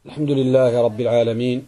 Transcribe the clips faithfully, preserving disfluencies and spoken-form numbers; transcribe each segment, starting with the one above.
الحمد لله رب العالمين،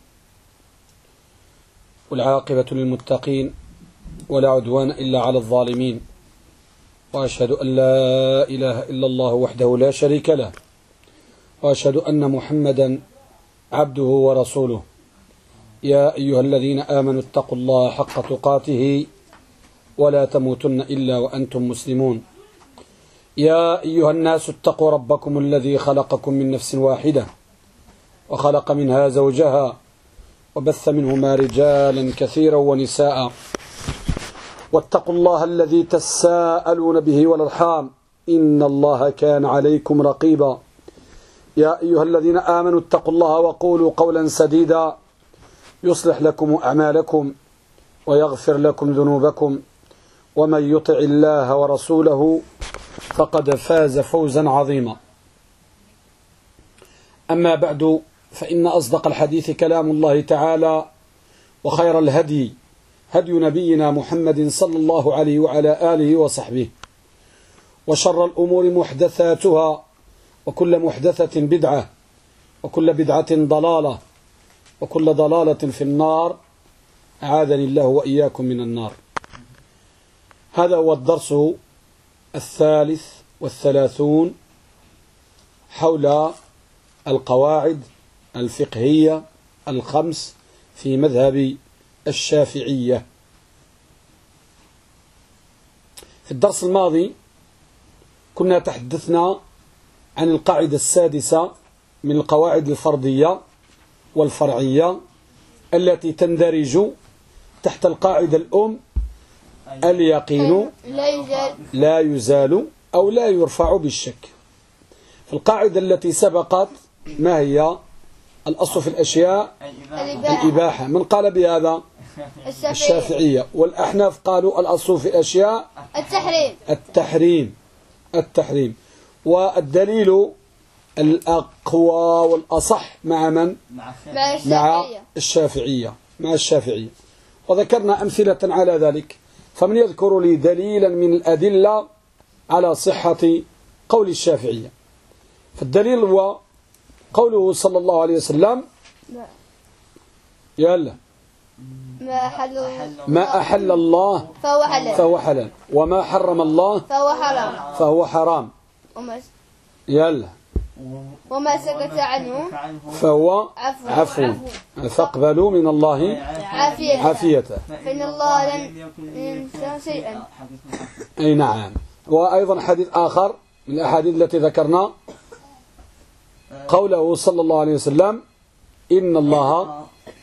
والعاقبة للمتقين، ولا عدوان إلا على الظالمين، وأشهد أن لا إله إلا الله وحده لا شريك له، وأشهد أن محمدا عبده ورسوله. يا أيها الذين آمنوا اتقوا الله حق تقاته ولا تموتن إلا وأنتم مسلمون. يا أيها الناس اتقوا ربكم الذي خلقكم من نفس واحدة وخلق منها زوجها وبث منهما رجالا كثيرا ونساء، واتقوا الله الذي تساءلون به والأرحام إن الله كان عليكم رقيبا. يا أيها الذين آمنوا اتقوا الله وقولوا قولا سديدا يصلح لكم أعمالكم ويغفر لكم ذنوبكم، ومن يطع الله ورسوله فقد فاز فوزا عظيما. أما بعد، فإن أصدق الحديث كلام الله تعالى، وخير الهدي هدي نبينا محمد صلى الله عليه وعلى آله وصحبه، وشر الأمور محدثاتها، وكل محدثة بدعة، وكل بدعة ضلالة، وكل ضلالة في النار، أعاذني الله وإياكم من النار. هذا هو الدرس الثالث والثلاثون حول القواعد الفقهية الخمس في مذهب الشافعية. في الدرس الماضي كنا تحدثنا عن القاعدة السادسة من القواعد الفرضية والفرعية التي تندرج تحت القاعدة الأم: اليقين لا يزال أو لا يرفع بالشك. في القاعدة التي سبقت ما هي الأصل في الأشياء؟ الإباحة. من قال بهذا؟ الشافعية. والأحناف قالوا الأصل في الأشياء التحريم التحريم التحريم والدليل الأقوى والأصح مع من؟ مع الشافعية مع الشافعية وذكرنا أمثلة على ذلك. فمن يذكر لي دليلا من الأدلة على صحة قول الشافعية؟ فالدليل هو قوله صلى الله عليه وسلم: يلا ما أحل, ما أحل الله فهو حلال فهو حلال، وما حرم الله فهو حرام فهو حرام. يلا وما سكت عنه فهو عفو، فاقبلوا من الله عافيته، فإن الله لم ينسى شيئا. أي نعم. وأيضا حديث آخر من الأحاديث التي ذكرنا قوله صلى الله عليه وسلم: إن الله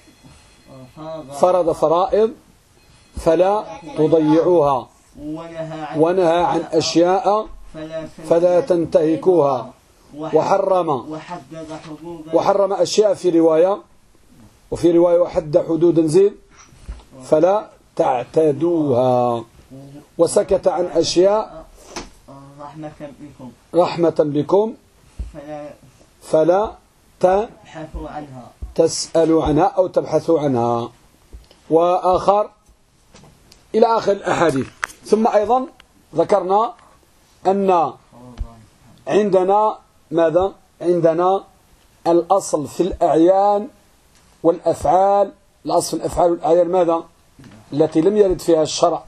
فرض فرائض فلا تضيعوها، ونهى عن أشياء فلا تنتهكوها، وحرم وحرم أشياء في رواية، وفي رواية وحد حدود زيد فلا تعتدوها، وسكت عن أشياء رحمة بكم فلا تبحثوا عنها تسألوا عنها أو تبحثوا عنها، وآخر إلى آخر الأحاديث. ثم أيضا ذكرنا أن عندنا ماذا؟ عندنا الأصل في الأعيان والأفعال. الأصل في الأفعال والأعيان ماذا؟ التي لم يرد فيها الشرع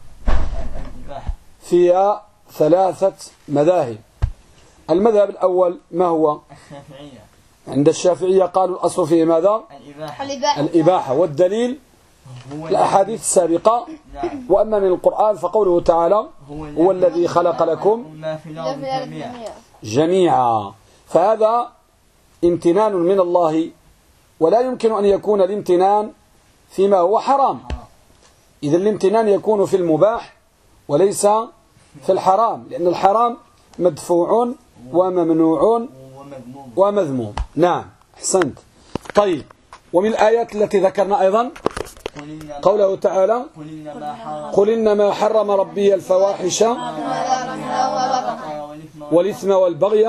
فيها ثلاثة مذاهب. المذهب الأول ما هو؟ الشافعية. عند الشافعية قالوا الأصل فيه ماذا؟ الإباحة. الإباحة. والدليل الأحاديث السابقة. وأما من القرآن فقوله تعالى: هو الذي خلق لكم ما في الأرض جميعا. فهذا امتنان من الله، ولا يمكن أن يكون الامتنان فيما هو حرام. إذا الامتنان يكون في المباح وليس في الحرام، لأن الحرام مدفوع وممنوع ومذموم. نعم، أحسنت. طيب، ومن الآيات التي ذكرنا أيضا قوله تعالى: قل إنما حرم ربي الفواحش والإثم والبغي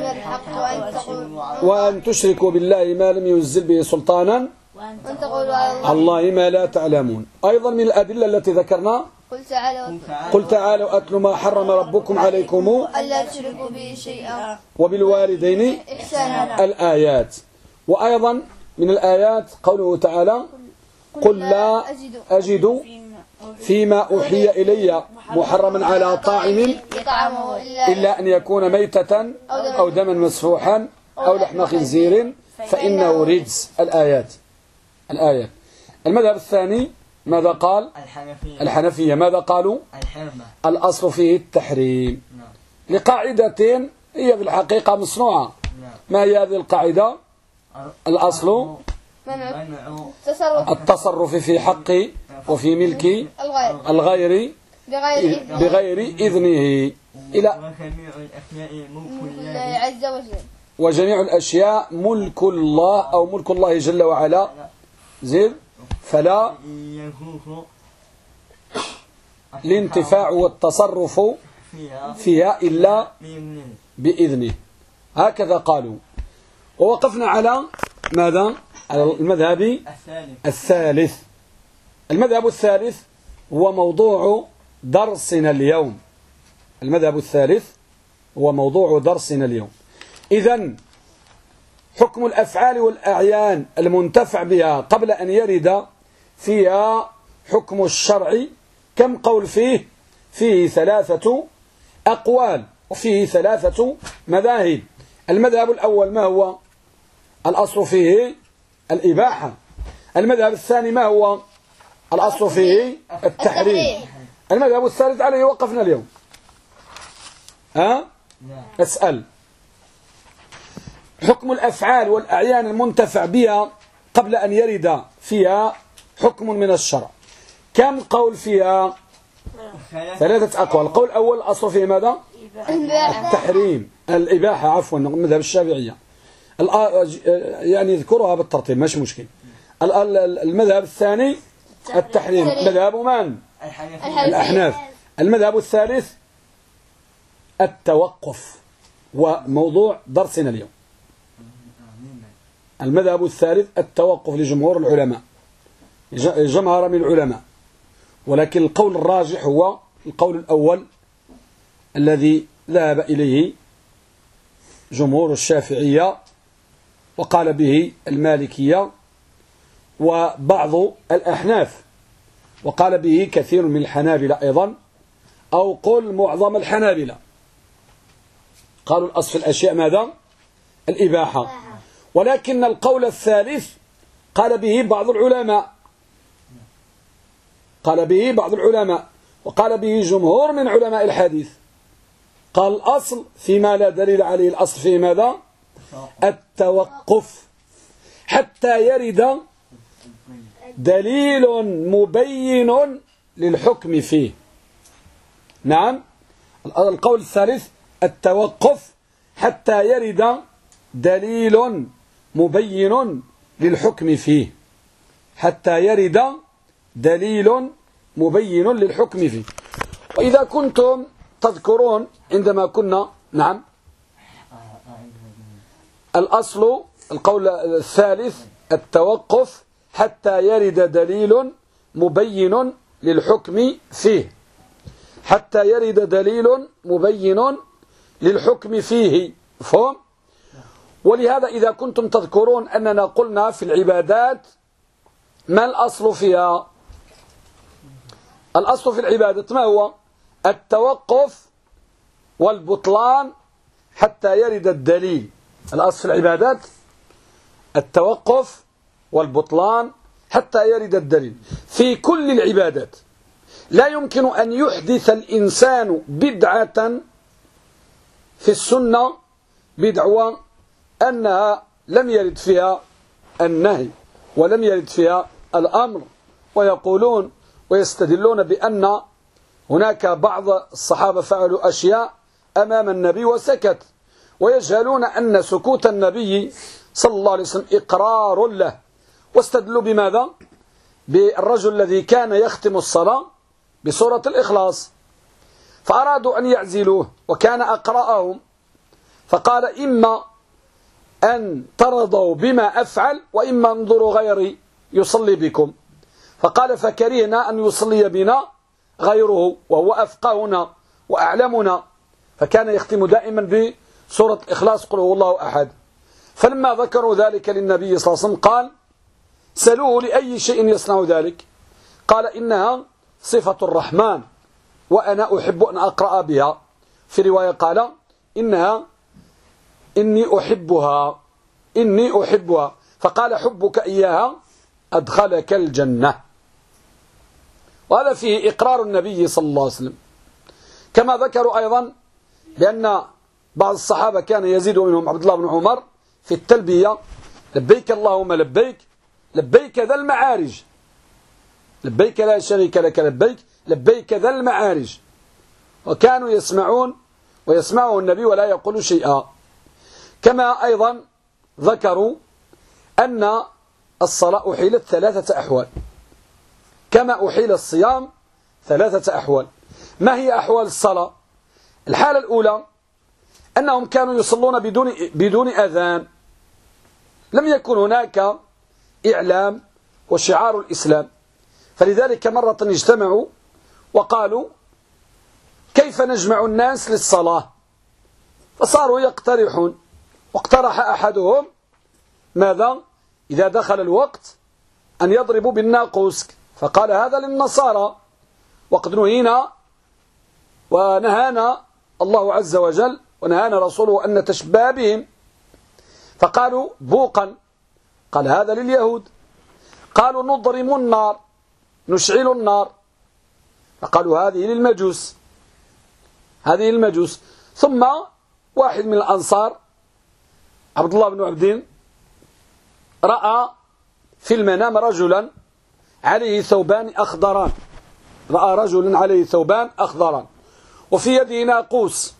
وأن تشركوا بالله ما لم ينزل به سلطانا على الله ما لا تعلمون. أيضا من الأدلة التي ذكرنا: قل تعالوا قل تعالوا أتل ما حرم ربكم عليكم ألا تشركوا به شيئا وبالوالدين إحسانا. الآيات. وأيضا من الآيات قوله تعالى قل لا أجد أجد فيما أوحي إلي محرما على طاعم يطعمه إلا إلا أن يكون ميتة أو دما مسفوحا أو لحم خنزير فإنه رجس. الآيات الآيات المذهب الثاني ماذا قال؟ الحنفية الحنفية ماذا قالوا؟ الحرمة. الأصل فيه التحريم نعم. لقاعدة هي في الحقيقة مصنوعة. نعم. ما هي هذه القاعدة؟ الأصل منع منع تصرف التصرف في حق وفي ملك الغير الغير بغير إذن بغير إذنه إلى وجميع الأشياء ملك الله الله عز وجل. وجميع الأشياء ملك الله أو ملك الله جل وعلا زين فلا يجوز الانتفاع والتصرف فيها فيها إلا بإذنه. بإذنه. هكذا قالوا. ووقفنا على ماذا؟ على المذهب الثالث الثالث. المذهب الثالث هو موضوع درسنا اليوم. المذهب الثالث هو موضوع درسنا اليوم. إذن حكم الأفعال والأعيان المنتفع بها قبل أن يرد فيها حكم الشرع كم قول فيه؟ فيه ثلاثة أقوال وفيه ثلاثة مذاهب. المذهب الأول ما هو؟ الأصل فيه الإباحة. المذهب الثاني ما هو؟ الأصل فيه التحريم. المذهب الثالث عليه وقفنا اليوم. ها؟ نعم. أسأل حكم الأفعال والأعيان المنتفع بها قبل أن يرد فيها حكم من الشرع كم قول فيها؟ ثلاثة أقوال. القول الأول الأصل فيه ماذا؟ التحريم الإباحة عفوا مذهب الشافعية يعني يذكرها بالترتيب مش مشكل. المذهب الثاني التحريم مذهب من؟ الأحناف. المذهب الثالث التوقف وموضوع درسنا اليوم. المذهب الثالث التوقف لجمهور العلماء جمهر من العلماء ولكن القول الراجح هو القول الأول الذي ذهب إليه جمهور الشافعية وقال به المالكية وبعض الأحناف وقال به كثير من الحنابلة أيضا أو قل معظم الحنابلة قالوا الأصل في الأشياء ماذا؟ الإباحة. ولكن القول الثالث قال به بعض العلماء قال به بعض العلماء وقال به جمهور من علماء الحديث قال الأصل فيما لا دليل عليه الأصل فيه ماذا؟ التوقف حتى يرد دليل مبين للحكم فيه. نعم القول الثالث التوقف حتى يرد دليل مبين للحكم فيه حتى يرد دليل مبين للحكم فيه. وإذا كنتم تذكرون عندما كنا نعم الأصل القول الثالث التوقف حتى يرد دليل مبين للحكم فيه حتى يرد دليل مبين للحكم فيه فهم؟ ولهذا إذا كنتم تذكرون أننا قلنا في العبادات ما الأصل فيها؟ الأصل في العبادة ما هو؟ التوقف والبطلان حتى يرد الدليل. الأصل في العبادات التوقف والبطلان حتى يرد الدليل. في كل العبادات لا يمكن أن يحدث الإنسان بدعة في السنة بدعوة أنها لم يرد فيها النهي ولم يرد فيها الأمر ويقولون ويستدلون بأن هناك بعض الصحابة فعلوا أشياء أمام النبي وسكت ويجهلون أن سكوت النبي صلى الله عليه وسلم إقرار له. واستدلوا بماذا؟ بالرجل الذي كان يختم الصلاة بسورة الإخلاص فأرادوا أن يعزلوه وكان أقرأهم فقال إما أن ترضوا بما أفعل وإما انظروا غيري يصلي بكم فقال فكرهنا أن يصلي بنا غيره وهو أفقهنا وأعلمنا فكان يختم دائما بسورة الإخلاص قل هو الله أحد فلما ذكروا ذلك للنبي صلى الله عليه وسلم قال سألوه لأي شيء يصنع ذلك؟ قال إنها صفة الرحمن وأنا أحب أن أقرأ بها. في رواية قال إنها إني أحبها إني أحبها فقال حبك إياها أدخلك الجنة. وهذا فيه إقرار النبي صلى الله عليه وسلم. كما ذكروا أيضا بأن بعض الصحابة كان يزيد منهم عبد الله بن عمر في التلبية لبيك اللهم لبيك لبيك ذا المعارج لبيك لا شريك لك لبيك لبيك ذا المعارج. وكانوا يسمعون ويسمعه النبي ولا يقول شيئا. كما أيضا ذكروا أن الصلاة أحيلت ثلاثة أحوال كما أحيل الصيام ثلاثة أحوال. ما هي أحوال الصلاة؟ الحالة الأولى أنهم كانوا يصلون بدون بدون أذان، لم يكن هناك إعلام وشعار الإسلام، فلذلك مرة اجتمعوا وقالوا كيف نجمع الناس للصلاة؟ فصاروا يقترحون، واقترح أحدهم ماذا؟ إذا دخل الوقت أن يضربوا بالناقوس، فقال هذا للنصارى وقد نهينا ونهانا الله عز وجل ونهانا رسوله أن نتشبه بهم. فقالوا بوقا، قال هذا لليهود. قالوا نضرم النار نشعل النار، فقالوا هذه للمجوس هذه المجوس. ثم واحد من الأنصار عبد الله بن عبدين رأى في المنام رجلا عليه ثوبان أخضران رأى رجلا عليه ثوبان أخضران وفي يده ناقوس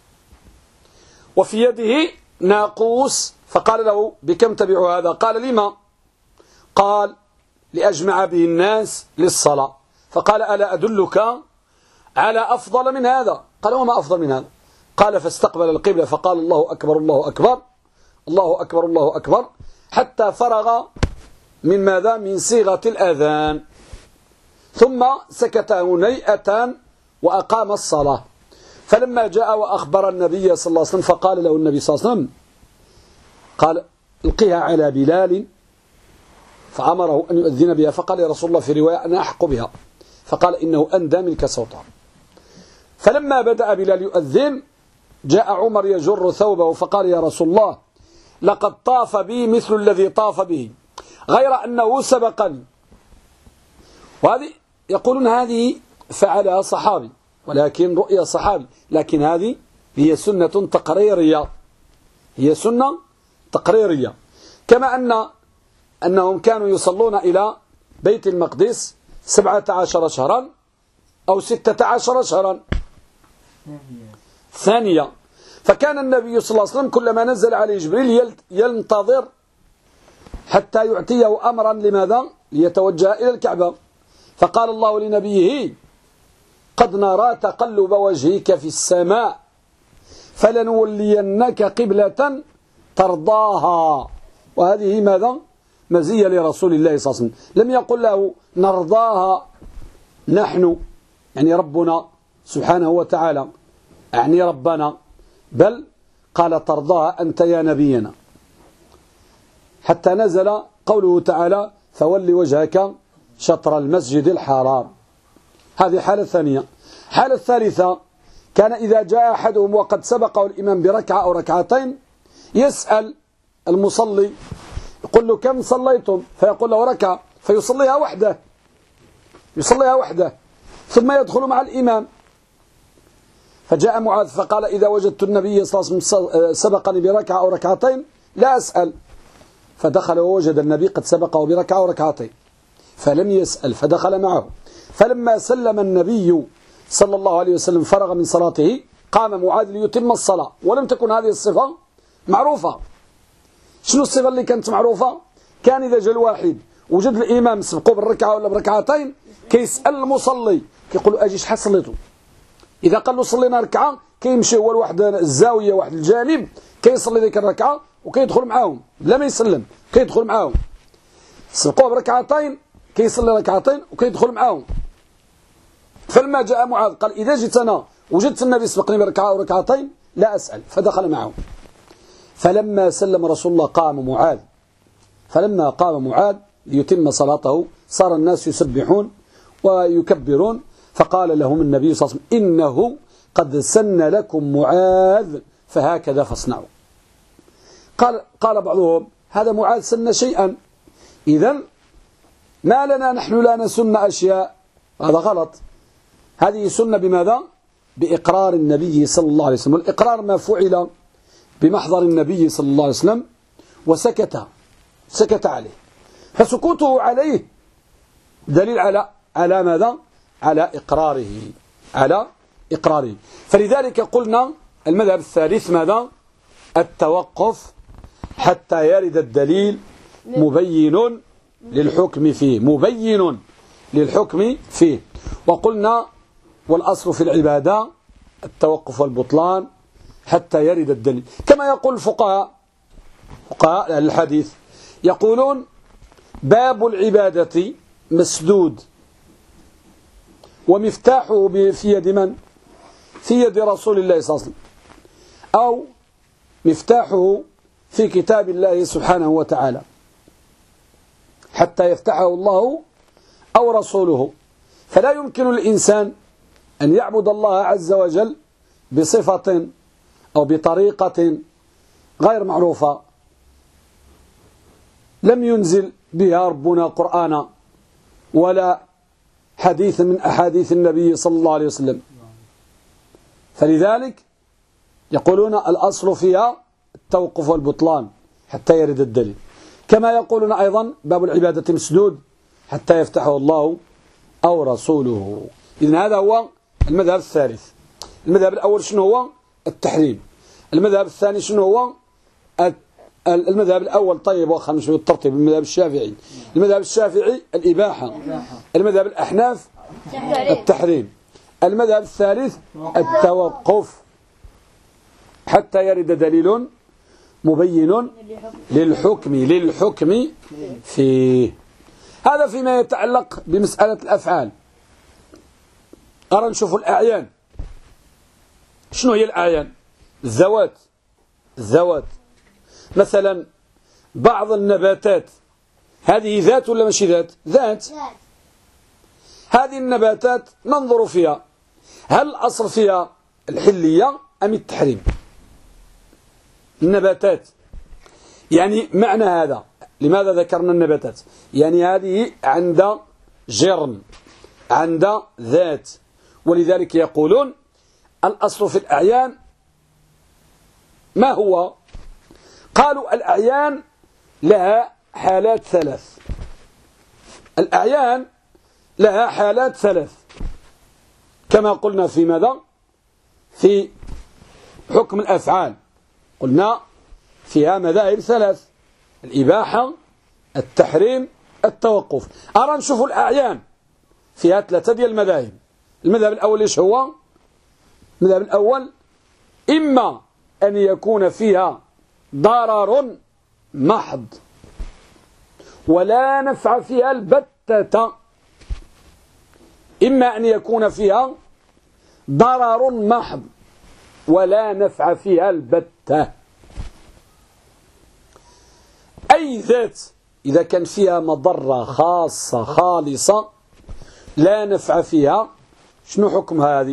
وفي يده ناقوس فقال له بكم تبيع هذا؟ قال لما؟ قال لأجمع به الناس للصلاة. فقال ألا أدلك على أفضل من هذا؟ قال وما أفضل من هذا؟ قال فاستقبل القبلة فقال الله أكبر الله أكبر الله أكبر الله أكبر حتى فرغ من ماذا؟ من صيغة الأذان، ثم سكت هنيئة وأقام الصلاة. فلما جاء وأخبر النبي صلى الله عليه وسلم فقال له النبي صلى الله عليه وسلم قال القها على بلال، فأمره أن يؤذن بها. فقال يا رسول الله في رواية أنا أحق بها، فقال إنه أندى منك صوتا. فلما بدأ بلال يؤذن جاء عمر يجر ثوبه فقال يا رسول الله لقد طاف بي مثل الذي طاف به غير أنه سبقني. وهذه يقولون هذه فعلها صحابي ولكن رؤيا صحابي، لكن هذه هي سنة تقريرية هي سنة تقريرية. كما أن أنهم كانوا يصلون إلى بيت المقدس سبعة عشر شهرا أو ستة عشر شهرا ثانية. فكان النبي صلى الله عليه وسلم كلما نزل عليه جبريل ينتظر حتى يعطيه أمرا لماذا؟ ليتوجه إلى الكعبة. فقال الله لنبيه قد نرى تقلب وجهك في السماء فلنولينك قبلة ترضاها. وهذه ماذا؟ مزية لرسول الله صلى الله عليه وسلم. لم يقل له نرضاها نحن يعني ربنا سبحانه وتعالى يعني ربنا، بل قال ترضاها أنت يا نبينا، حتى نزل قوله تعالى فول وجهك شطر المسجد الحرام. هذه حالة ثانية. حالة ثالثة كان إذا جاء أحدهم وقد سبقه الإمام بركعة أو ركعتين يسأل المصلي يقول له كم صليتم؟ فيقول له ركعة، فيصليها وحده يصليها وحده ثم يدخل مع الإمام. فجاء معاذ فقال إذا وجدت النبي صلى الله عليه وسلم سبقني بركعة أو ركعتين لا أسأل، فدخل ووجد النبي قد سبقه بركعة وركعتين فلم يسأل فدخل معه. فلما سلم النبي صلى الله عليه وسلم فرغ من صلاته قام معاذ ليتم الصلاة، ولم تكن هذه الصفة معروفة. شنو الصفة اللي كانت معروفة؟ كان إذا جاء الواحد وجد الإمام سبقه بالركعة ولا بركعتين كيسأل المصلي كيقول له أجي شحال صليته؟ إذا قال له صلينا ركعة كيمشي هو لواحد الزاوية واحد الجانب كيصلي ذيك الركعة وكيدخل معاهم لا ما يسلم كيدخل معاهم. سبقوه بركعتين كيصلي ركعتين وكيدخل معاهم. فلما جاء معاذ قال إذا جئت أنا وجدت النبي سبقني بركعة أو ركعتين لا أسأل، فدخل معهم. فلما سلم رسول الله قام معاذ فلما قام معاذ ليتم صلاته صار الناس يسبحون ويكبرون، فقال لهم النبي صلى الله عليه وسلم إنه قد سن لكم معاذ فهكذا فاصنعوا. قال, قال بعضهم هذا معاذ سن شيئا، إذن ما لنا نحن لا نسن أشياء، هذا غلط. هذه سنة بماذا؟ بإقرار النبي صلى الله عليه وسلم، والإقرار ما فعل بمحضر النبي صلى الله عليه وسلم وسكت سكت عليه، فسكوته عليه دليل على على ماذا؟ على إقراره على إقراره. فلذلك قلنا المذهب الثالث ماذا؟ التوقف حتى يرد الدليل مبين للحكم فيه مبين للحكم فيه. وقلنا والأصل في العبادة التوقف والبطلان حتى يرد الدليل، كما يقول الفقهاء فقهاء الحديث يقولون باب العبادة مسدود ومفتاحه في يد من؟ في يد رسول الله صلى الله عليه وسلم، أو مفتاحه في كتاب الله سبحانه وتعالى حتى يفتحه الله أو رسوله. فلا يمكن الإنسان أن يعبد الله عز وجل بصفة أو بطريقة غير معروفة لم ينزل بها ربنا قرآنا ولا حديث من أحاديث النبي صلى الله عليه وسلم. فلذلك يقولون الأصل فيها التوقف والبطلان حتى يرد الدليل، كما يقولون أيضا باب العبادة مسدود حتى يفتحه الله أو رسوله. إذن هذا هو المذهب الثالث. المذهب الأول شنو هو؟ التحريم. المذهب الثاني شنو هو؟ المذهب الأول طيب واخا نمشي بالترتيب. المذهب الشافعي المذهب الشافعي الإباحة. المذهب الأحناف التحريم. المذهب الثالث التوقف حتى يرد دليل مبين للحكم للحكم فيه. هذا فيما يتعلق بمسألة الأفعال. أرى نشوف الأعيان. شنو هي الأعيان؟ الذوات. الذوات مثلا بعض النباتات هذه ذات ولا ماشي ذات؟ ذات. هذه النباتات ننظر فيها هل الأصل فيها الحلية أم التحريم؟ النباتات يعني معنى هذا لماذا ذكرنا النباتات؟ يعني هذه عند جرم عند ذات، ولذلك يقولون الأصل في الأعيان ما هو؟ قالوا الأعيان لها حالات ثلاث. الأعيان لها حالات ثلاث كما قلنا في ماذا؟ في حكم الأفعال قلنا فيها مذاهب ثلاث: الإباحة، التحريم، التوقف. أرى نشوف الأعيان فيها ثلاثة ديال المذاهب. المذهب الأول إيش هو؟ المذهب الأول إما أن يكون فيها ضرر محض ولا نفع فيها البتة، إما أن يكون فيها ضرر محض ولا نفع فيها البتة. أي ذات إذا كان فيها مضرة خاصة خالصة لا نفع فيها شنو حكم هذه؟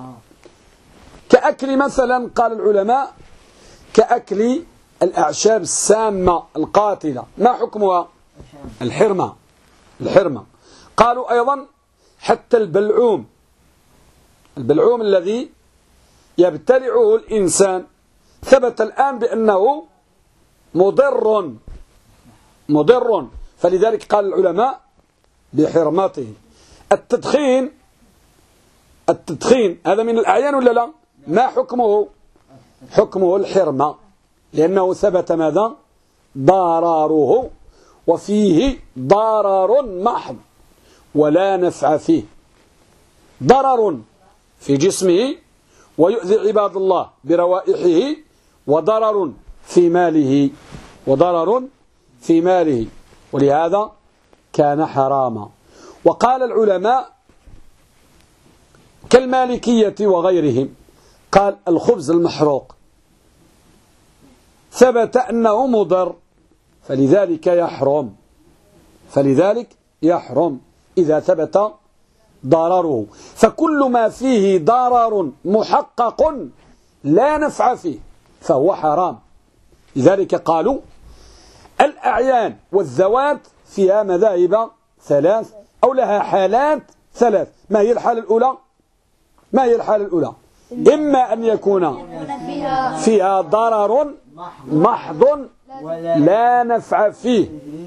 كأكل مثلا قال العلماء كأكل الأعشاب السامة القاتلة ما حكمها؟ الحرمة. الحرمة. قالوا أيضا حتى البلعوم البلعوم الذي يبتلعه الإنسان ثبت الآن بأنه مضر مضر فلذلك قال العلماء بحرمته. التدخين التدخين هذا من الأعيان ولا لا؟ ما حكمه؟ حكمه الحرمة لأنه ثبت ماذا؟ ضرره وفيه ضرر محض ولا نفع فيه. ضرر في جسمه ويؤذي عباد الله بروائحه، وضرر في ماله وضرر في ماله ولهذا كان حراما. وقال العلماء كالمالكية وغيرهم قال الخبز المحروق ثبت أنه مضر فلذلك يحرم فلذلك يحرم إذا ثبت ضرره. فكل ما فيه ضرر محقق لا نفع فيه فهو حرام. لذلك قالوا الأعيان والذوات فيها مذاهب ثلاث أو لها حالات ثلاث. ما هي الحالة الأولى؟ ما هي الحالة الأولى؟ إما أن يكون فيها ضرر محض لا نفع فيه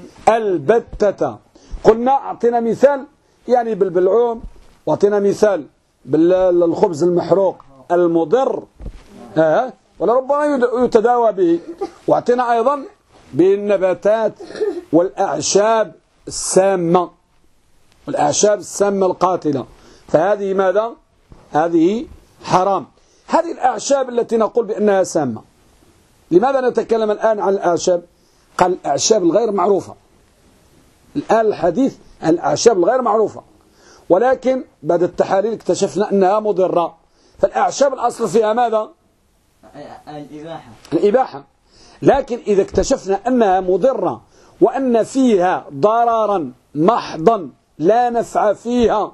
البتة. قلنا أعطينا مثال يعني بالبلعوم، واعطينا مثال بالخبز المحروق المضر آه. ولربما يتداوى به، واعطينا أيضا بالنباتات والأعشاب السامة والأعشاب السامة القاتلة، فهذه ماذا؟ هذه حرام. هذه الأعشاب التي نقول بأنها سامة، لماذا نتكلم الآن عن الأعشاب؟ قال الأعشاب الغير معروفة. الآن الحديث عن الأعشاب الغير معروفة، ولكن بعد التحاليل اكتشفنا أنها مضرة. فالأعشاب الأصل فيها ماذا؟ الإباحة الإباحة. لكن إذا اكتشفنا أنها مضرة وأن فيها ضررا محضا لا نفع فيها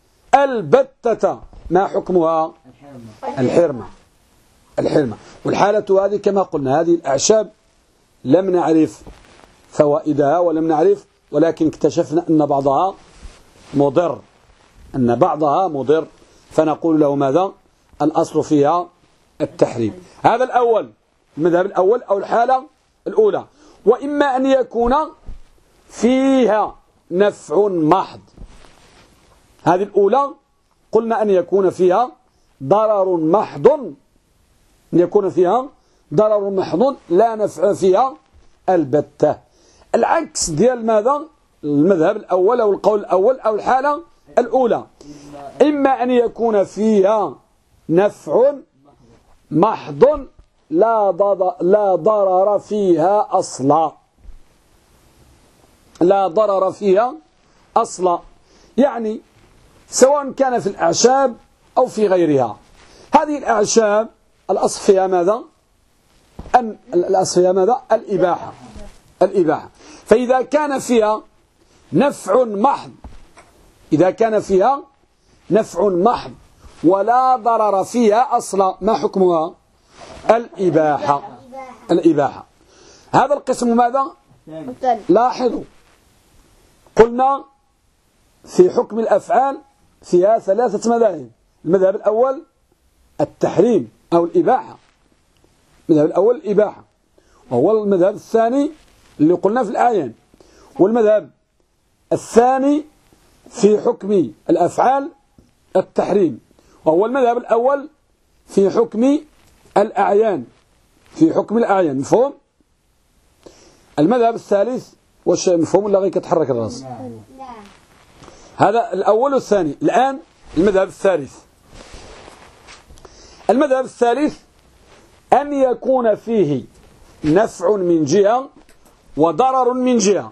البتة، ما حكمها؟ الحرمة. الحرمة. والحالة هذه كما قلنا هذه الأعشاب لم نعرف فوائدها ولم نعرف، ولكن اكتشفنا أن بعضها مضر أن بعضها مضر فنقول له ماذا؟ الأصل فيها التحريم. هذا الأول المذهب الأول أو الحالة الأولى. وإما أن يكون فيها نفع محض، هذه الأولى قلنا أن يكون فيها ضرر محض أن يكون فيها ضرر محض لا نفع فيها البتة. العكس ديال ماذا؟ المذهب الأول أو القول الأول أو الحالة الأولى، إما أن يكون فيها نفع محض لا لا ضرر فيها أصلا لا ضرر فيها أصلا يعني سواء كان في الأعشاب أو في غيرها. هذه الأعشاب الأصل فيها ماذا؟ أن الأصل فيها ماذا؟ الإباحة. الإباحة. فإذا كان فيها نفع محض إذا كان فيها نفع محض ولا ضرر فيها أصلا، ما حكمها؟ الإباحة. الإباحة. هذا القسم ماذا؟ لاحظوا قلنا في حكم الأفعال فيها ثلاثة مذاهب. المذهب الأول التحريم أو الإباحة، المذهب الأول الإباحة، وهو المذهب الثاني اللي قلنا في الآيان، والمذهب الثاني في حكم الأفعال التحريم، وهو المذهب الأول في حكم الأعيان في حكم الأعيان. مفهوم؟ المذهب الثالث واش مفهوم ولا غير كتحرك الراس؟ هذا الأول والثاني. الآن المذهب الثالث. المذهب الثالث أن يكون فيه نفع من جهة وضرر من جهة.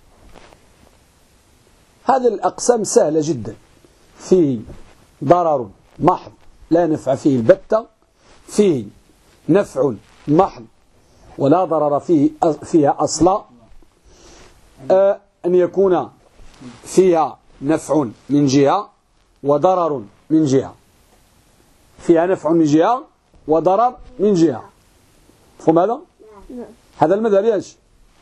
هذه الأقسام سهلة جدا، فيه ضرر محض لا نفع فيه البتة، فيه نفع محض ولا ضرر فيه فيها أصلا، آه أن يكون فيها نفع من جهة وضرر من جهة، فيها نفع من جهة وضرر من جهة. فهم هذا؟ هذا المذهب ايش؟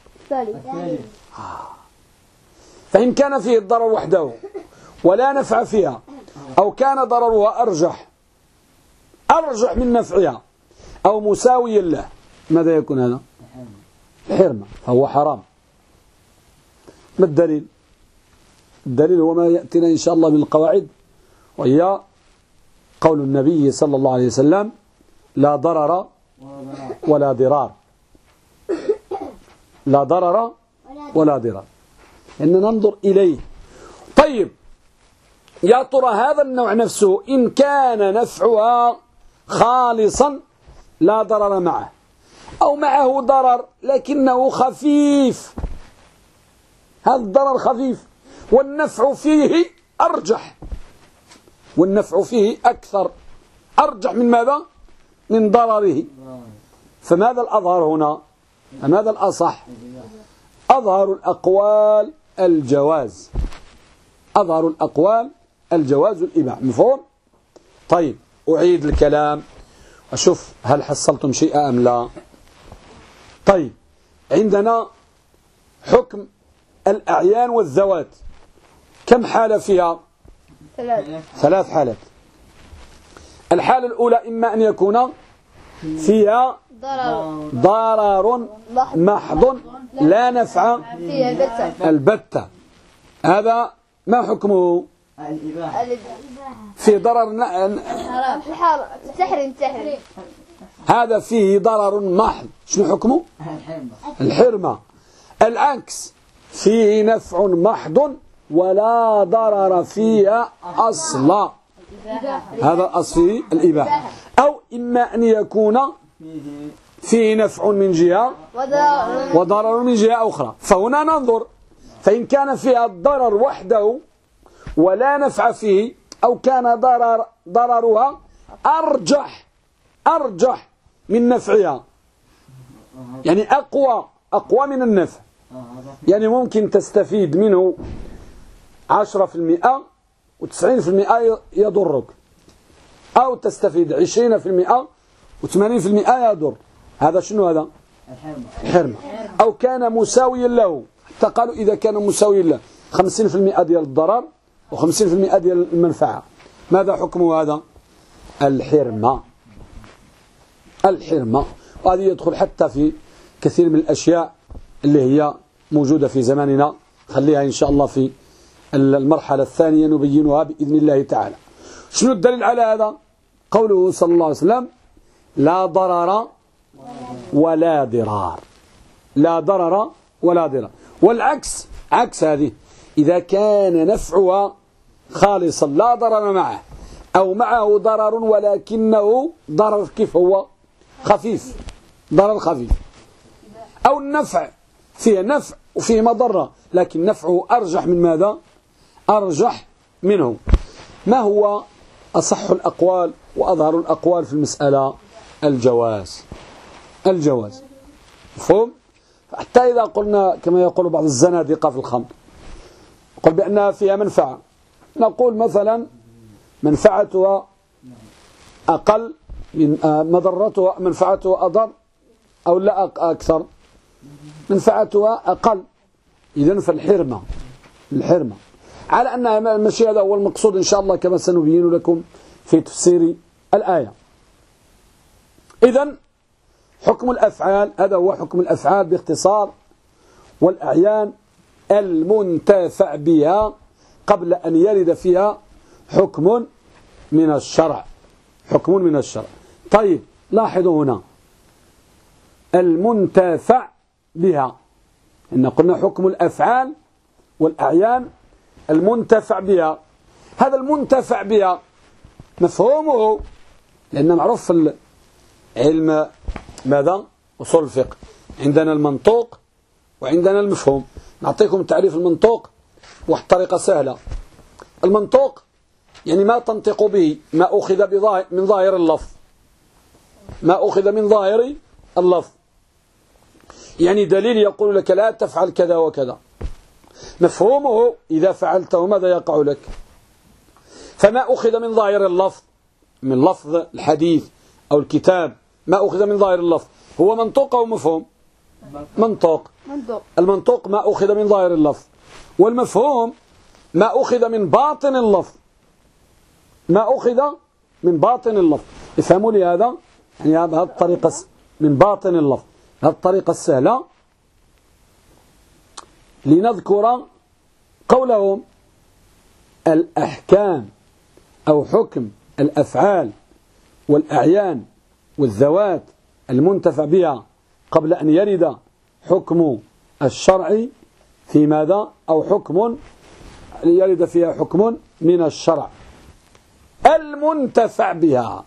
فإن كان فيه الضرر وحده ولا نفع فيها، أو كان ضررها أرجح أرجح من نفعها أو مساويا له، ماذا يكون هذا؟ حرمة، فهو حرام. ما الدليل؟ الدليل هو ما يأتينا إن شاء الله من القواعد، وهي قول النبي صلى الله عليه وسلم: لا ضرر ولا ضرار. لا ضرر ولا ضرار. إن ننظر إليه. طيب يا ترى هذا النوع نفسه إن كان نفعها خالصا لا ضرر معه، أو معه ضرر لكنه خفيف، هذا الضرر خفيف والنفع فيه أرجح، والنفع فيه أكثر أرجح من ماذا؟ من ضرره. فماذا الأظهر هنا؟ أم هذا الأصح؟ أظهر الأقوال الجواز، أظهر الأقوال الجواز والإباحة. مفهوم؟ طيب أعيد الكلام أشوف هل حصلتم شيئا أم لا. طيب عندنا حكم الأعيان والذوات، كم حالة فيها؟ ثلاث ثلاث حالات. الحالة الأولى إما أن يكون فيها ضرر ضرر محض لا نفع فيها البتة البتة، هذا ما حكمه؟ الإباحة. في ضرر ن... حرام حرام تحرم تحرم هذا فيه ضرر محض، شنو حكمه؟ الحرمة. الحرمة. العكس فيه نفع محض ولا ضرر فيها أصلا، هذا الأصل فيه الإباحة. أو إما أن يكون فيه فيه نفع من جهة وضرر وضرر من جهة أخرى، فهنا ننظر، فإن كان فيها الضرر وحده ولا نفع فيه، أو كان ضرر ضررها أرجح أرجح من نفعها، يعني أقوى أقوى من النفع، يعني ممكن تستفيد منه عشرة في المئة وتسعين في المئة يضرك، أو تستفيد عشرين في المئة وثمانين في المئة يضر. هذا شنو هذا؟ الحرمة. الحرمة. أو كان مساويا له، حتى قالوا إذا كان مساويا له خمسين في المئة ديال الضرر وخمسين في المئة ديال المنفعة، ماذا حكمه هذا؟ الحرمة. الحرمة. وهذه يدخل حتى في كثير من الأشياء اللي هي موجودة في زماننا، خليها إن شاء الله في المرحلة الثانية نبينها بإذن الله تعالى. شنو الدليل على هذا؟ قوله صلى الله عليه وسلم: لا ضرر ولا ضرار، لا ضرر ولا ضرار. والعكس عكس هذه، إذا كان نفعها خالصا لا ضرر معه، أو معه ضرر ولكنه ضرر كيف هو؟ خفيف، ضرر خفيف. أو النفع فيه نفع وفيه مضرة، لكن نفعه أرجح من ماذا؟ أرجح منه. ما هو أصح الأقوال وأظهر الأقوال في المسألة؟ الجواز. الجواز مفهوم؟ حتى إذا قلنا كما يقول بعض الزنادقة في الخمر، قل بأنها فيها منفعة، نقول مثلا منفعتها أقل من مضرتها، منفعتها أضر أو لا أكثر، منفعتها أقل، إذن فالحرمة الحرمة على أنها ماشي هذا هو المقصود إن شاء الله كما سنبين لكم في تفسير الآية. إذن حكم الأفعال، هذا هو حكم الأفعال باختصار، والأعيان المنتفع بها قبل أن يرد فيها حكم من الشرع، حكم من الشرع. طيب لاحظوا هنا المنتفع بها، إن قلنا حكم الأفعال والأعيان المنتفع بها. هذا المنتفع بها مفهومه، لأن معروف في علم ماذا؟ أصول الفقه، عندنا المنطوق وعندنا المفهوم. نعطيكم تعريف المنطوق بواحد الطريقة سهلة. المنطوق يعني ما تنطق به، ما أخذ بظاهر من ظاهر اللفظ، ما أخذ من ظاهر اللفظ، يعني دليل يقول لك لا تفعل كذا وكذا. مفهومه إذا فعلته ماذا يقع لك؟ فما أخذ من ظاهر اللفظ، من لفظ الحديث أو الكتاب، ما أخذ من ظاهر اللفظ هو منطوق أو مفهوم؟ منطوق. المنطوق ما أخذ من ظاهر اللفظ، والمفهوم ما أخذ من باطن اللفظ، ما أخذ من باطن اللفظ. افهموا لي هذا، يعني هذه الطريقة من باطن اللفظ، هذه الطريقة السهلة لنذكر قولهم: الأحكام أو حكم الأفعال والأعيان والذوات المنتفع بها قبل أن يرد حكم الشرع في ماذا؟ أو حكم يرد فيها حكم من الشرع المنتفع بها.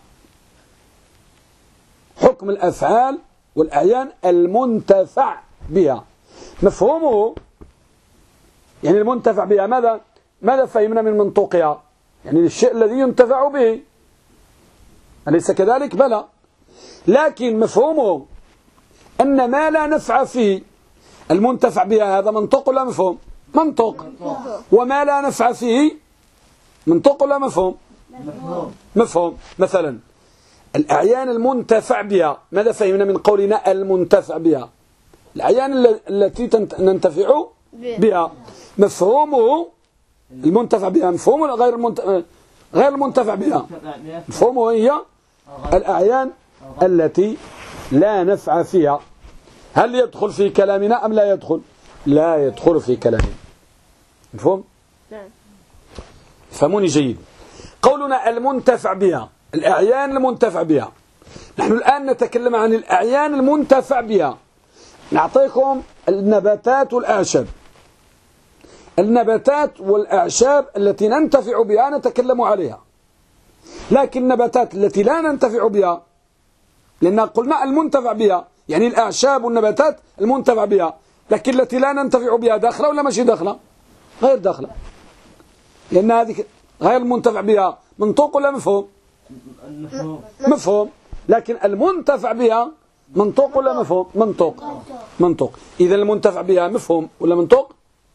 حكم الأفعال والأعيان المنتفع بها مفهومه، يعني المنتفع بها ماذا؟ ماذا فهمنا من منطوقها؟ يعني الشيء الذي ينتفع به، أليس كذلك؟ بلى. لكن مفهومه أن ما لا نفع فيه المنتفع بها هذا منطق ولا مفهوم؟ منطق. وما لا نفع فيه منطق ولا مفهوم؟ مفهوم. مثلا الأعيان المنتفع بها، ماذا فهمنا من قولنا المنتفع بها؟ الأعيان التي ننتفع بها مفهومه المنتفع بها مفهوم ولا غير المنتفع غير المنتفع بها؟ مفهومه هي الأعيان التي لا نفع فيها. هل يدخل في كلامنا أم لا يدخل؟ لا يدخل في كلامنا. مفهوم؟ نعم. فهموني جيد. قولنا المنتفع بها، الأعيان المنتفع بها، نحن الآن نتكلم عن الأعيان المنتفع بها. نعطيكم النباتات والأعشاب. النباتات والأعشاب التي ننتفع بها نتكلم عليها، لكن النباتات التي لا ننتفع بها، لأن قلنا المنتفع بها يعني الأعشاب والنباتات المنتفع بها، لكن التي لا ننتفع بها داخلة ولا ماشي داخلة؟ غير داخلة، لأن هذه غير المنتفع بها منطوق ولا مفهوم؟ مفهوم. لكن المنتفع بها منطوق ولا مفهوم؟ منطوق. منطوق. إذا المنتفع بها مفهوم ولا منطوق؟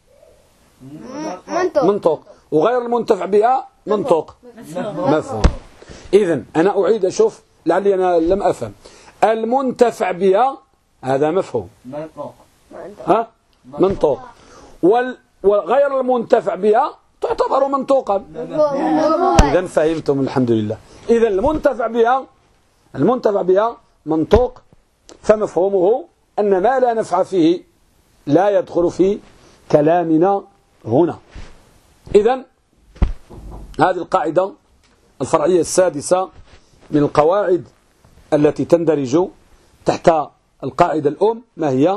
منطق. منطوق. وغير المنتفع بها منطوق. مفهوم. إذا أنا أعيد أشوف لعلي أنا لم أفهم. المنتفع بها هذا مفهوم. ها؟ منطوق. وال... وغير المنتفع بها تعتبر منطوقا. إذا فهمتم الحمد لله. إذا المنتفع بها المنتفع بها منطوق، فمفهومه أن ما لا نفع فيه لا يدخل في كلامنا هنا. إذا هذه القاعدة الفرعية السادسة من القواعد التي تندرج تحت القاعدة الأم، ما هي؟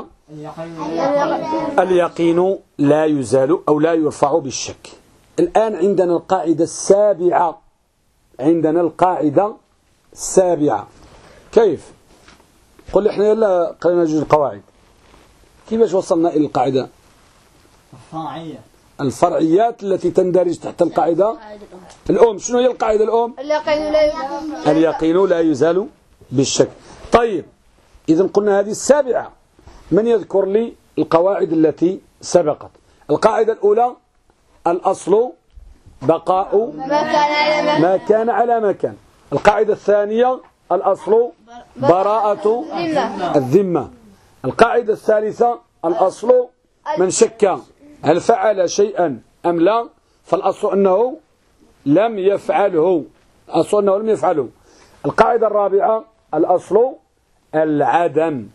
اليقين لا يزال أو لا يرفع بالشك. الآن عندنا القاعدة السابعة. عندنا القاعدة السابعة. كيف؟ قل لي احنا يلا قرينا جوج القواعد. كيفاش وصلنا إلى القاعدة الفرعية؟ الفرعيات التي تندرج تحت القاعدة الأم. شنو هي القاعدة الأم؟ اليقين لا يزال اليقين لا يزال بالشك. طيب إذا قلنا هذه السابعة. من يذكر لي القواعد التي سبقت؟ القاعدة الأولى الأصل بقاء ما كان على ما كان على ما كان. القاعدة الثانية الأصل براءة الذمة. القاعدة الثالثة الأصل من شك هل فعل شيئا أم لا فالأصل أنه لم يفعله. الأصل أنه لم يفعله. القاعدة الرابعة الأصل العدم.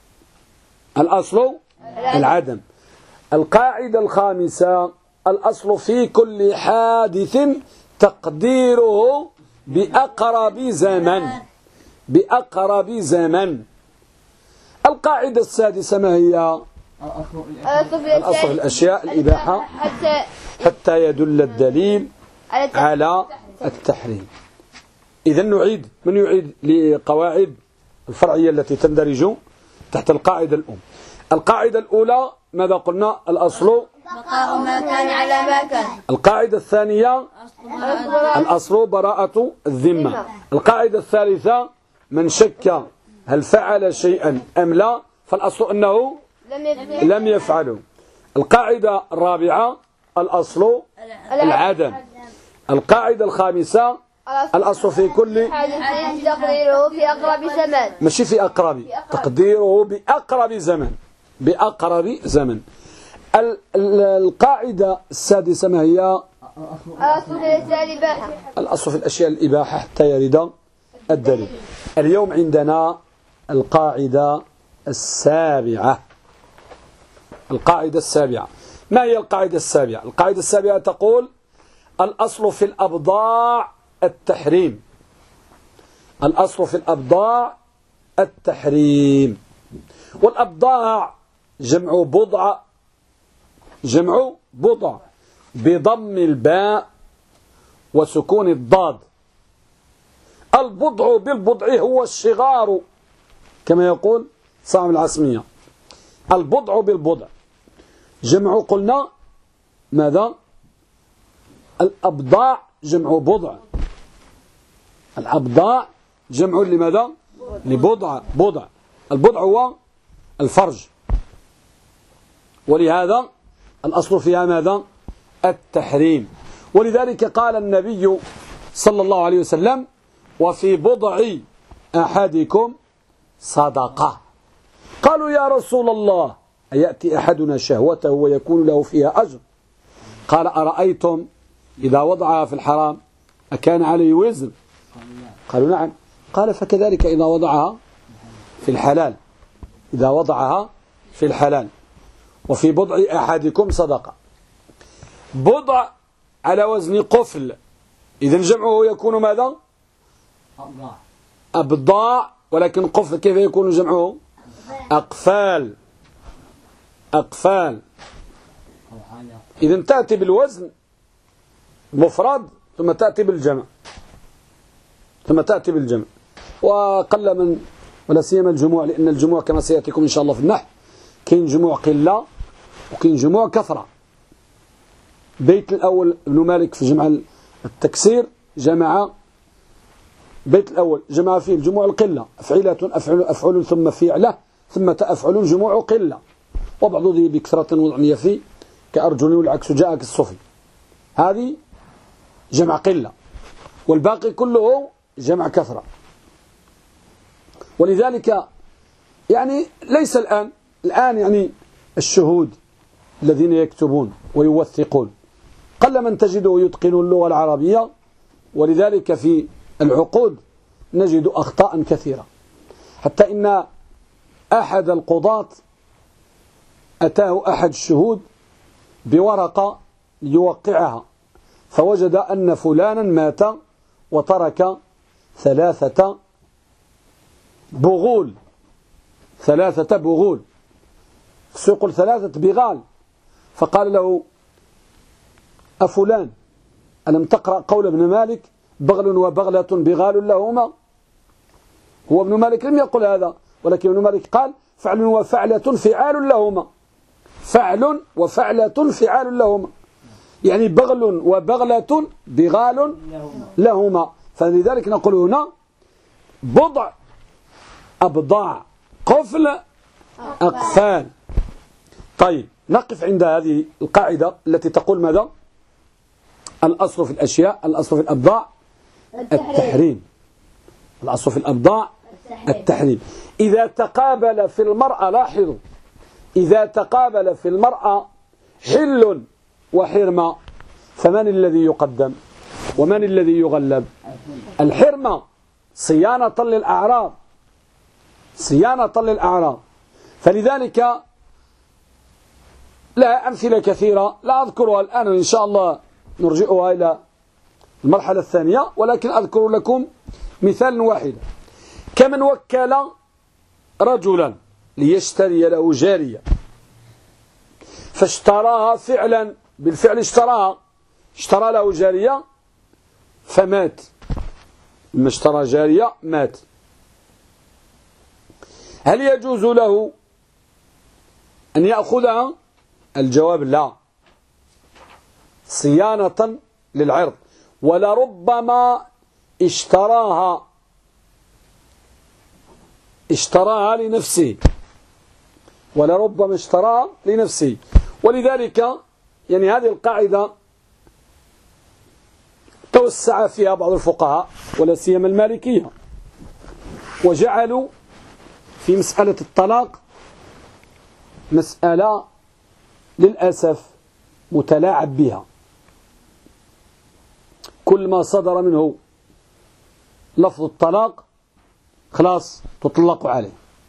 الأصل العدم. القاعدة الخامسة الأصل في كل حادث تقديره بأقرب زمن. بأقرب زمن. القاعدة السادسة ما هي؟ الأصل في الأشياء الإباحة حتى حتى يدل الدليل على التحريم. إذا نعيد. من يعيد لقواعد الفرعية التي تندرج تحت القاعدة الأم؟ القاعدة الأولى ماذا قلنا؟ الأصل بقاء ما كان على ما كان. القاعدة الثانية الأصل براءة الذمة. القاعدة الثالثة من شك هل فعل شيئا أم لا فالأصل أنه لم يفعله. القاعدة الرابعة الأصل العدم. القاعدة الخامسة الأصل في كل حادث تقديره في أقرب زمان. ماشي في أقرب، تقديره بأقرب زمن. بأقرب زمن. القاعدة السادسة ما هي؟ الأصل في الأشياء الإباحة. الأصل في الأشياء الإباحة حتى يرد الدليل. اليوم عندنا القاعدة السابعة. القاعدة السابعة ما هي القاعدة السابعة؟ القاعدة السابعة تقول الأصل في الأبضاع التحريم. الأصل في الأبضاع التحريم. والأبضاع جمع بضع. جمع بضع بضم الباء وسكون الضاد. البضع بالبضع هو الشغار كما يقول صاحب العاصمية. البضع بالبضع جمع قلنا ماذا؟ الأبضاع جمع بضع. الأبضاع جمع لماذا؟ لبضع. بضع. البضع هو الفرج، ولهذا الأصل فيها ماذا؟ التحريم. ولذلك قال النبي صلى الله عليه وسلم: وفي بضع أحدكم صدقة. قالوا: يا رسول الله، أيأتي أحدنا شهوته ويكون له فيها أجر؟ قال: أرأيتم إذا وضعها في الحرام أكان عليه وزر؟ قالوا: نعم. قال: فكذلك إذا وضعها في الحلال، إذا وضعها في الحلال. وفي بضع أحدكم صدقة. بضع على وزن قفل، إذن جمعه يكون ماذا؟ أبضاع. ولكن قفل كيف يكون جمعه؟ أقفال. أقفال. إذن تأتي بالوزن مفرد ثم تأتي بالجمع، ثم تأتي بالجمع. وقل من ولا سيما الجموع، لأن الجموع كما سيأتيكم إن شاء الله في النحو كاين جموع قلة وكاين جموع كثرة. بيت الأول ابن مالك في جمع التكسير جمع، بيت الأول جمع فيه الجموع القلة، أفعلة أفعل أفعل ثم فعلة ثم تأفعل جموع قلة، وبعض ذي بكثرة وضعنية فيه كأرجل والعكس جاء كالصفي، هذه جمع قلة، والباقي كله جمع كثرة. ولذلك يعني ليس الآن الآن يعني الشهود الذين يكتبون ويوثقون قل من تجده يتقن اللغة العربية، ولذلك في العقود نجد أخطاء كثيرة، حتى إن أحد القضاة أتاه أحد الشهود بورقة ليوقعها، فوجد أن فلانا مات وترك ثلاثة بغول، ثلاثة بغول، سيقول ثلاثة بغال. فقال له: أفلان ألم تقرأ قول ابن مالك: بغل وبغلة بغال لهما؟ هو ابن مالك لم يقل هذا، ولكن ابن مالك قال: فعل وفعلة فعال لهما، فعل وفعلة فعال لهما، يعني بغل وبغلة بغال لهما. فلذلك نقول هنا بضع أبضاع قفل أقفال. طيب، نقف عند هذه القاعدة التي تقول ماذا؟ الأصل في الأشياء، الأصل في الأبضاع التحريم، الأصل في الأبضاع التحريم. إذا تقابل في المرأة، لاحظوا، إذا تقابل في المرأة حل وحرمة، فمن الذي يقدم ومن الذي يغلب؟ الحرمة صيانة للأعراض، صيانة للأعراض. فلذلك لها أمثلة كثيرة لا أذكرها الآن، إن شاء الله نرجئها إلى المرحلة الثانية، ولكن أذكر لكم مثال واحد. كمن وكل رجلا ليشتري له جارية، فاشتراها فعلا، بالفعل اشتراها، اشترى له جارية فمات، لما اشترى جارية مات، هل يجوز له أن يأخذها؟ الجواب لا، صيانة للعرض. ولربما اشتراها اشتراها لنفسه، ولربما اشتراها لنفسه. ولذلك يعني هذه القاعدة توسع فيها بعض الفقهاء ولا سيما المالكية، وجعلوا في مسألة الطلاق مسألة للأسف متلاعب بها، كل ما صدر منه لفظ الطلاق خلاص تطلق عليه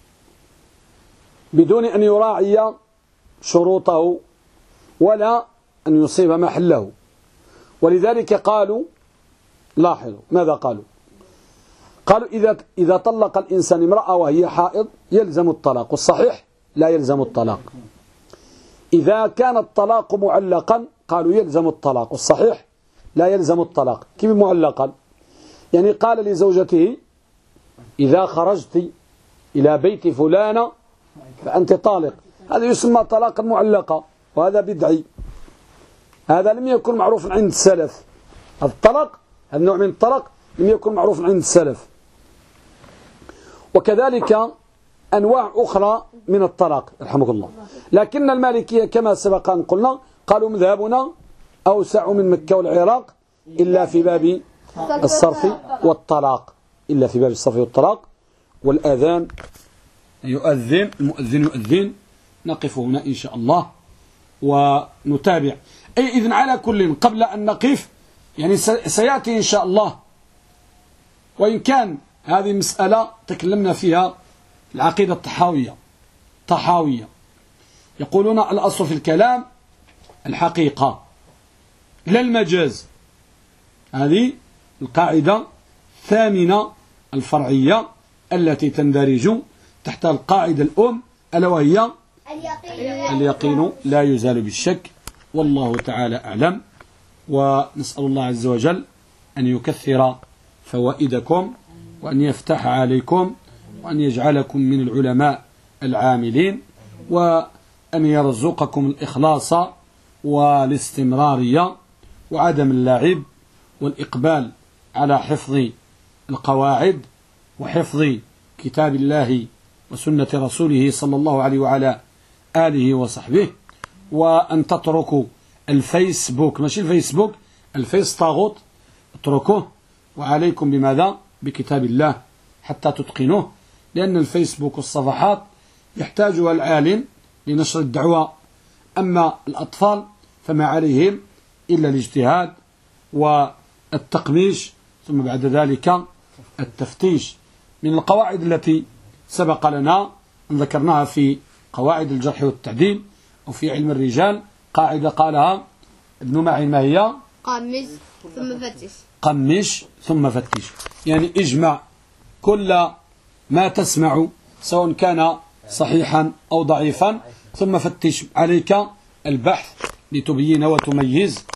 بدون أن يراعي شروطه ولا أن يصيب محله. ولذلك قالوا، لاحظوا ماذا قالوا؟ قالوا إذا إذا طلق الإنسان امرأة وهي حائض يلزم الطلاق، والصحيح لا يلزم الطلاق. إذا كان الطلاق معلقا قالوا يلزم الطلاق، والصحيح لا يلزم الطلاق. كيف معلقا؟ يعني قال لزوجته: إذا خرجت إلى بيت فلانة فأنت طالق، هذا يسمى طلاقا معلقا، وهذا بدعي، هذا لم يكن معروف عند السلف. الطلاق، هذا النوع من الطلاق لم يكن معروف عند السلف. وكذلك أنواع أخرى من الطلاق رحمك الله. لكن المالكية كما سبق أن قلنا قالوا مذهبنا أوسع من مكة والعراق إلا في باب الصرف والطلاق، إلا في باب الصرف والطلاق. والأذان يؤذن، المؤذن يؤذن. نقف هنا إن شاء الله ونتابع. أي إذن على كل قبل أن نقف يعني سيأتي إن شاء الله، وإن كان هذه مسألة تكلمنا فيها العقيدة الطحاوية طحاوية يقولون الأصل في الكلام الحقيقة لا المجاز. هذه القاعدة الثامنة الفرعية التي تندرج تحت القاعدة الأم، ألا وهي اليقين لا يزال بالشك. والله تعالى أعلم، ونسأل الله عز وجل أن يكثر فوائدكم وأن يفتح عليكم وأن يجعلكم من العلماء العاملين، وأن يرزقكم الإخلاص والاستمرارية وعدم اللعب والإقبال على حفظ القواعد وحفظ كتاب الله وسنة رسوله صلى الله عليه وعلى آله وصحبه، وأن تتركوا الفيسبوك، ماشي الفيسبوك، الفيس طاغوت، اتركوه وعليكم بماذا؟ بكتاب الله حتى تتقنوه، لأن الفيسبوك والصفحات يحتاجها العالم لنشر الدعوة، أما الأطفال فما عليهم إلا الاجتهاد والتقميش ثم بعد ذلك التفتيش. من القواعد التي سبق لنا أن ذكرناها في قواعد الجرح والتعديل وفي علم الرجال قاعدة قالها ابن معين، ما هي؟ قمش ثم فتش. قمش ثم فتش، يعني اجمع كل ما تسمع سواء كان صحيحا أو ضعيفا ثم فتش. عليك البحث لتبين وتميز